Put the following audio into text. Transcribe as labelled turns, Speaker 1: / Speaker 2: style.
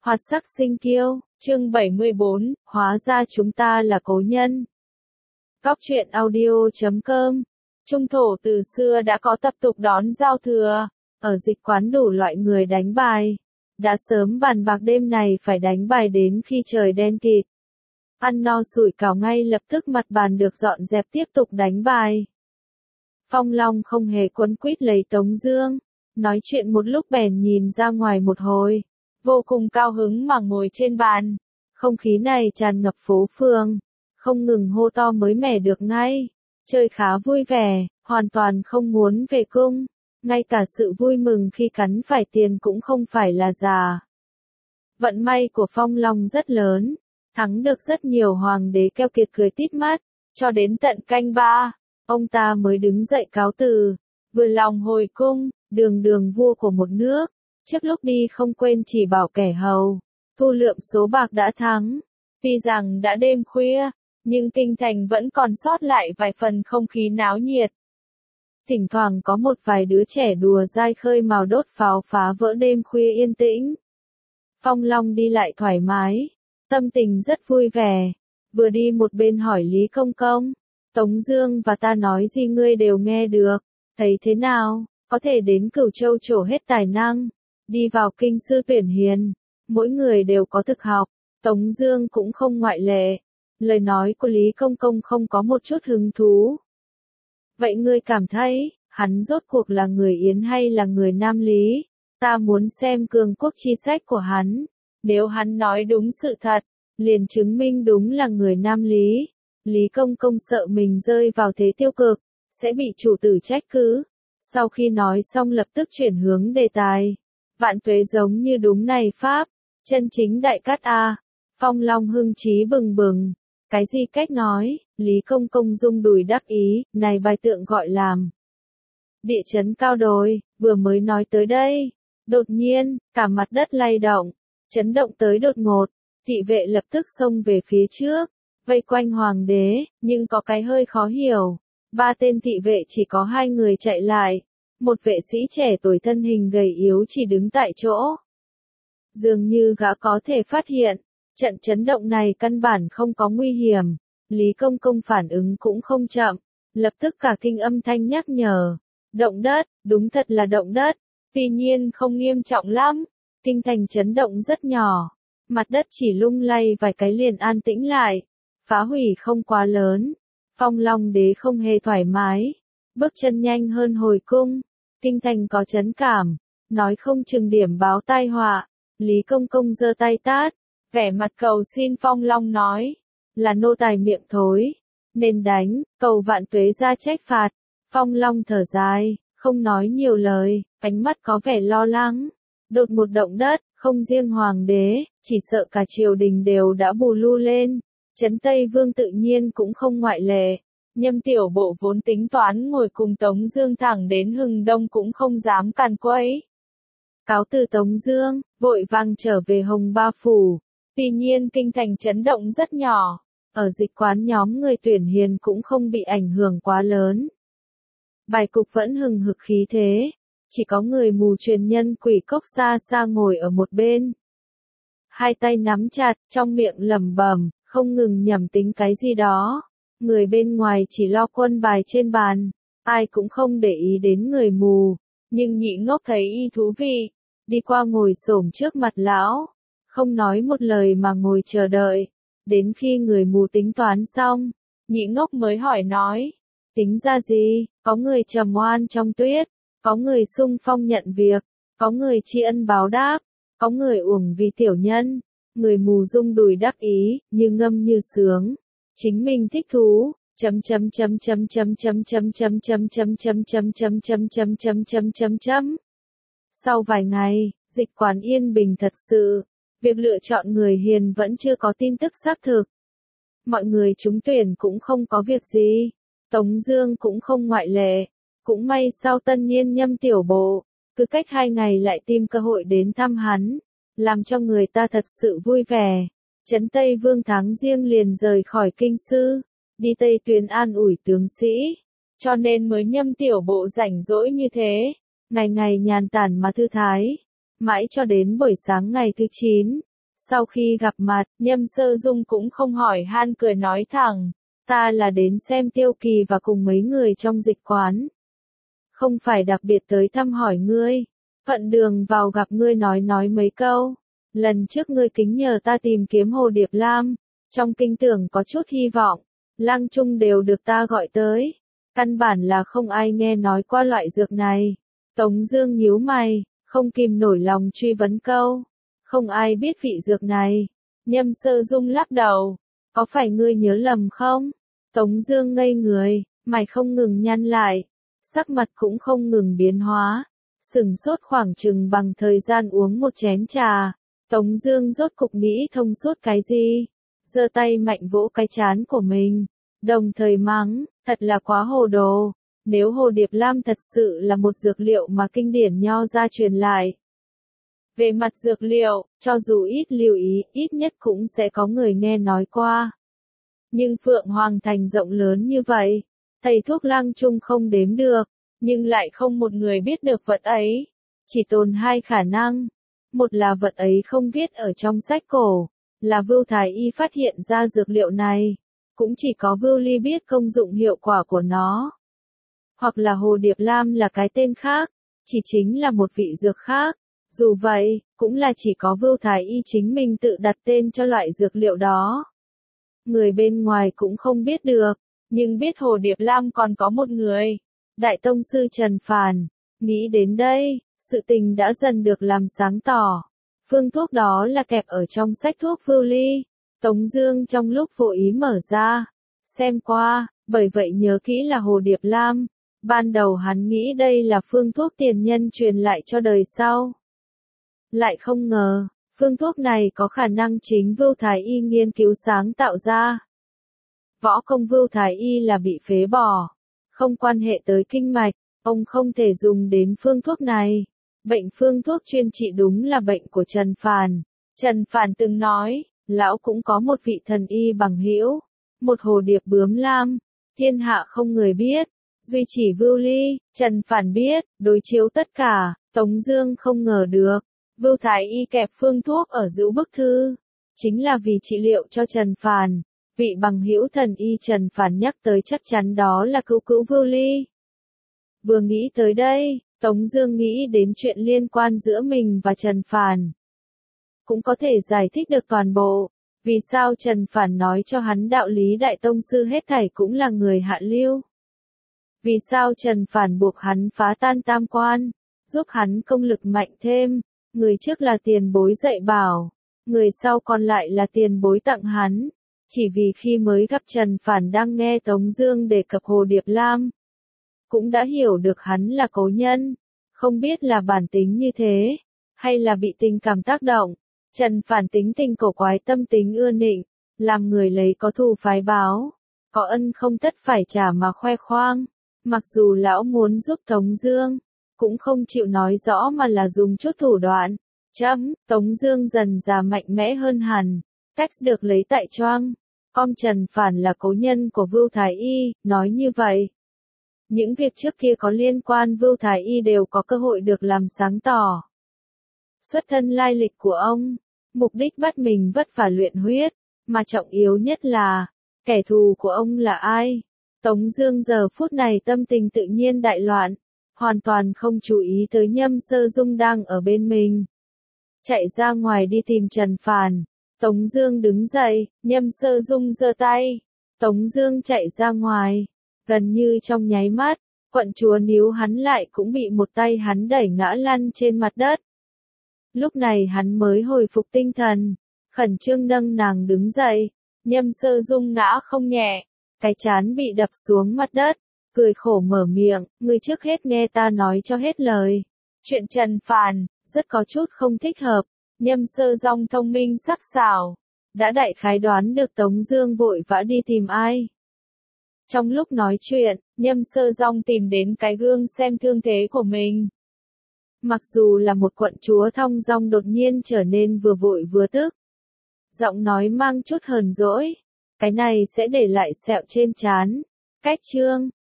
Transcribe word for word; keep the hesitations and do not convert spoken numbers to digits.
Speaker 1: Hoạt sắc sinh kiêu, chương bảy mươi bốn, hóa ra chúng ta là cố nhân. Góc truyện audio chấm com. Trung thổ từ xưa đã có tập tục đón giao thừa, ở dịch quán đủ loại người đánh bài. Đã sớm bàn bạc đêm này phải đánh bài đến khi trời đen kịt. Ăn no sủi cảo ngay lập tức mặt bàn được dọn dẹp tiếp tục đánh bài. Phong Long không hề quấn quýt lấy Tống Dương, nói chuyện một lúc bèn nhìn ra ngoài một hồi. Vô cùng cao hứng mà ngồi trên bàn. Không khí này tràn ngập phố phường, không ngừng hô to mới mẻ được ngay. Chơi khá vui vẻ, hoàn toàn không muốn về cung. Ngay cả sự vui mừng khi cắn phải tiền cũng không phải là giả. Vận may của Phong Long rất lớn, thắng được rất nhiều hoàng đế keo kiệt cười tít mắt. Cho đến tận canh ba, ông ta mới đứng dậy cáo từ, vừa lòng hồi cung, đường đường vua của một nước. Trước lúc đi không quên chỉ bảo kẻ hầu, thu lượm số bạc đã thắng. Tuy rằng đã đêm khuya, nhưng kinh thành vẫn còn sót lại vài phần không khí náo nhiệt. Thỉnh thoảng có một vài đứa trẻ đùa dai khơi mào đốt pháo phá vỡ đêm khuya yên tĩnh. Phong Long đi lại thoải mái, tâm tình rất vui vẻ. Vừa đi một bên hỏi Lý Công Công, Tống Dương và ta nói gì ngươi đều nghe được, thấy thế nào, có thể đến Cửu Châu trổ hết tài năng. Đi vào kinh sư tuyển hiền, mỗi người đều có thực học, Tống Dương cũng không ngoại lệ. Lời nói của Lý Công Công không có một chút hứng thú. Vậy ngươi cảm thấy, hắn rốt cuộc là người Yến hay là người Nam Lý? Ta muốn xem cường quốc chi sách của hắn. Nếu hắn nói đúng sự thật, liền chứng minh đúng là người Nam Lý. Lý Công Công sợ mình rơi vào thế tiêu cực, sẽ bị chủ tử trách cứ. Sau khi nói xong lập tức chuyển hướng đề tài. Vạn tuế giống như đúng này Pháp, chân chính đại cát a. Phong Long hưng trí bừng bừng. Cái gì cách nói, Lý Công Công rung đùi đắc ý, này bài tượng gọi làm địa chấn cao đồi, vừa mới nói tới đây. Đột nhiên, cả mặt đất lay động, chấn động tới đột ngột, thị vệ lập tức xông về phía trước, vây quanh hoàng đế, nhưng có cái hơi khó hiểu. Ba tên thị vệ chỉ có hai người chạy lại. Một vệ sĩ trẻ tuổi thân hình gầy yếu chỉ đứng tại chỗ. Dường như gã có thể phát hiện, trận chấn động này căn bản không có nguy hiểm. Lý Công Công phản ứng cũng không chậm, lập tức cả kinh âm thanh nhắc nhở. Động đất, đúng thật là động đất, tuy nhiên không nghiêm trọng lắm. Kinh thành chấn động rất nhỏ, mặt đất chỉ lung lay vài cái liền an tĩnh lại, phá hủy không quá lớn. Phong Long đế không hề thoải mái, bước chân nhanh hơn hồi cung. Kinh thành có chấn cảm, nói không chừng điểm báo tai họa. Lý Công Công giơ tay tát, vẻ mặt cầu xin. Phong Long nói, là nô tài miệng thối, nên đánh, cầu vạn tuế ra trách phạt. Phong Long thở dài, không nói nhiều lời, ánh mắt có vẻ lo lắng. Đột một động đất, không riêng hoàng đế, chỉ sợ cả triều đình đều đã bù lu lên. Trấn Tây Vương tự nhiên cũng không ngoại lệ. Nhâm tiểu bộ vốn tính toán ngồi cùng Tống Dương thẳng đến Hừng Đông cũng không dám càn quấy. Cáo từ Tống Dương, vội vàng trở về Hồng Ba Phủ. Tuy nhiên kinh thành chấn động rất nhỏ, ở dịch quán nhóm người tuyển hiền cũng không bị ảnh hưởng quá lớn. Bài cục vẫn hừng hực khí thế, chỉ có người mù truyền nhân Quỷ Cốc xa xa ngồi ở một bên. Hai tay nắm chặt, trong miệng lẩm bẩm, không ngừng nhẩm tính cái gì đó. Người bên ngoài chỉ lo quân bài trên bàn, ai cũng không để ý đến người mù, nhưng Nhị Ngốc thấy y thú vị, đi qua ngồi xổm trước mặt lão, không nói một lời mà ngồi chờ đợi, đến khi người mù tính toán xong, Nhị Ngốc mới hỏi nói, tính ra gì, có người trầm oan trong tuyết, có người xung phong nhận việc, có người tri ân báo đáp, có người uổng vì tiểu nhân. Người mù rung đùi đắc ý, như ngâm như sướng. Chính mình thích thú, chấm chấm chấm chấm chấm chấm chấm chấm chấm chấm chấm chấm chấm chấm chấm chấm chấm chấm chấm. Sau vài ngày, dịch quán yên bình thật sự, việc lựa chọn người hiền vẫn chưa có tin tức xác thực. Mọi người trúng tuyển cũng không có việc gì, Tống Dương cũng không ngoại lệ. Cũng may sau tân niên nhâm tiểu bộ, cứ cách hai ngày lại tìm cơ hội đến thăm hắn, làm cho người ta thật sự vui vẻ. Trấn Tây Vương tháng riêng liền rời khỏi kinh sư, đi Tây Tuyến an ủi tướng sĩ, cho nên mới nhâm tiểu bộ rảnh rỗi như thế, ngày ngày nhàn tản mà thư thái. Mãi cho đến buổi sáng ngày thứ chín, Sau khi gặp mặt, Nhâm Sơ Dung cũng không hỏi han cười nói thẳng, ta là đến xem Tiêu Kỳ và cùng mấy người trong dịch quán. Không phải đặc biệt tới thăm hỏi ngươi, thuận đường vào gặp ngươi nói nói mấy câu. Lần trước ngươi kính nhờ ta tìm kiếm Hồ Điệp Lam, trong kinh tưởng có chút hy vọng, Lăng Trung đều được ta gọi tới. Căn bản là không ai nghe nói qua loại dược này. Tống Dương nhíu mày, không kìm nổi lòng truy vấn câu. Không ai biết vị dược này. Nhâm Sơ Dung lắc đầu. Có phải ngươi nhớ lầm không? Tống Dương ngây người, mày không ngừng nhăn lại. Sắc mặt cũng không ngừng biến hóa. Sừng sốt khoảng chừng bằng thời gian uống một chén trà. Tống Dương rốt cục nghĩ thông suốt cái gì? Giơ tay mạnh vỗ cái trán của mình. Đồng thời mắng, thật là quá hồ đồ. Nếu Hồ Điệp Lam thật sự là một dược liệu mà kinh điển Nho gia truyền lại. Về mặt dược liệu, cho dù ít lưu ý, ít nhất cũng sẽ có người nghe nói qua. Nhưng Phượng Hoàng Thành rộng lớn như vậy, thầy thuốc Lăng Trung không đếm được, nhưng lại không một người biết được vật ấy. Chỉ tồn hai khả năng. Một là vật ấy không viết ở trong sách cổ, là Vưu Thái Y phát hiện ra dược liệu này. Cũng chỉ có Vưu Ly biết công dụng hiệu quả của nó. Hoặc là Hồ Điệp Lam là cái tên khác, chỉ chính là một vị dược khác. Dù vậy, cũng là chỉ có Vưu Thái Y chính mình tự đặt tên cho loại dược liệu đó. Người bên ngoài cũng không biết được, nhưng biết Hồ Điệp Lam còn có một người. Đại Tông Sư Trần Phàn. Nghĩ đến đây, sự tình đã dần được làm sáng tỏ. Phương thuốc đó là kẹp ở trong sách thuốc Vưu Ly. Tống Dương trong lúc vô ý mở ra, xem qua, bởi vậy nhớ kỹ là Hồ Điệp Lam. Ban đầu hắn nghĩ đây là phương thuốc tiền nhân truyền lại cho đời sau. Lại không ngờ, phương thuốc này có khả năng chính Vưu Thái Y nghiên cứu sáng tạo ra. Võ công Vưu Thái Y là bị phế bỏ, không quan hệ tới kinh mạch, ông không thể dùng đến phương thuốc này. Bệnh phương thuốc chuyên trị đúng là bệnh của Trần Phàn. Trần Phàn từng nói, lão cũng có một vị thần y bằng hữu, một Hồ Điệp Bướm Lam, thiên hạ không người biết, duy chỉ Vưu Ly. Trần Phàn biết, đối chiếu tất cả, Tống Dương không ngờ được, Vưu Thái Y kẹp phương thuốc ở giữa bức thư, chính là vì trị liệu cho Trần Phàn. Vị bằng hữu thần y Trần Phàn nhắc tới chắc chắn đó là cứu cứu Vưu Ly. Vừa nghĩ tới đây, Tống Dương nghĩ đến chuyện liên quan giữa mình và Trần Phàn. Cũng có thể giải thích được toàn bộ, vì sao Trần Phàn nói cho hắn đạo lý Đại Tông Sư hết thảy cũng là người hạ lưu. Vì sao Trần Phàn buộc hắn phá tan tam quan, giúp hắn công lực mạnh thêm, người trước là tiền bối dạy bảo, người sau còn lại là tiền bối tặng hắn, chỉ vì khi mới gặp Trần Phàn đang nghe Tống Dương đề cập Hồ Điệp Lam. Cũng đã hiểu được hắn là cố nhân, không biết là bản tính như thế, hay là bị tình cảm tác động. Trần Phàn tính tình cổ quái tâm tính ưa nịnh, làm người lấy có thù phái báo, có ân không tất phải trả mà khoe khoang. Mặc dù lão muốn giúp Tống Dương, cũng không chịu nói rõ mà là dùng chút thủ đoạn. Chấm, Tống Dương dần già mạnh mẽ hơn hẳn, text được lấy tại Choang. Com Trần Phàn là cố nhân của Vưu Thái Y, nói như vậy. Những việc trước kia có liên quan Vưu Thái Y đều có cơ hội được làm sáng tỏ. Xuất thân lai lịch của ông, mục đích bắt mình vất vả luyện huyết, mà trọng yếu nhất là, kẻ thù của ông là ai? Tống Dương giờ phút này tâm tình tự nhiên đại loạn, hoàn toàn không chú ý tới Nhâm Sơ Dung đang ở bên mình. Chạy ra ngoài đi tìm Trần Phàn. Tống Dương đứng dậy, Nhâm Sơ Dung giơ tay. Tống Dương chạy ra ngoài, gần như trong nháy mắt, quận chúa níu hắn lại cũng bị một tay hắn đẩy ngã lăn trên mặt đất. Lúc này hắn mới hồi phục tinh thần, khẩn trương nâng nàng đứng dậy. Nhâm Sơ Dung ngã không nhẹ, cái trán bị đập xuống mặt đất, cười khổ mở miệng, ngươi trước hết nghe ta nói cho hết lời. Chuyện Trần Phàn, rất có chút không thích hợp. Nhâm Sơ Dung thông minh sắc sảo, đã đại khái đoán được Tống Dương vội vã đi tìm ai. Trong lúc nói chuyện, Nhâm Sơ Dung tìm đến cái gương xem thương thế của mình. Mặc dù là một quận chúa thong dong đột nhiên trở nên vừa vội vừa tức. Giọng nói mang chút hờn dỗi. Cái này sẽ để lại sẹo trên trán. Cách chương.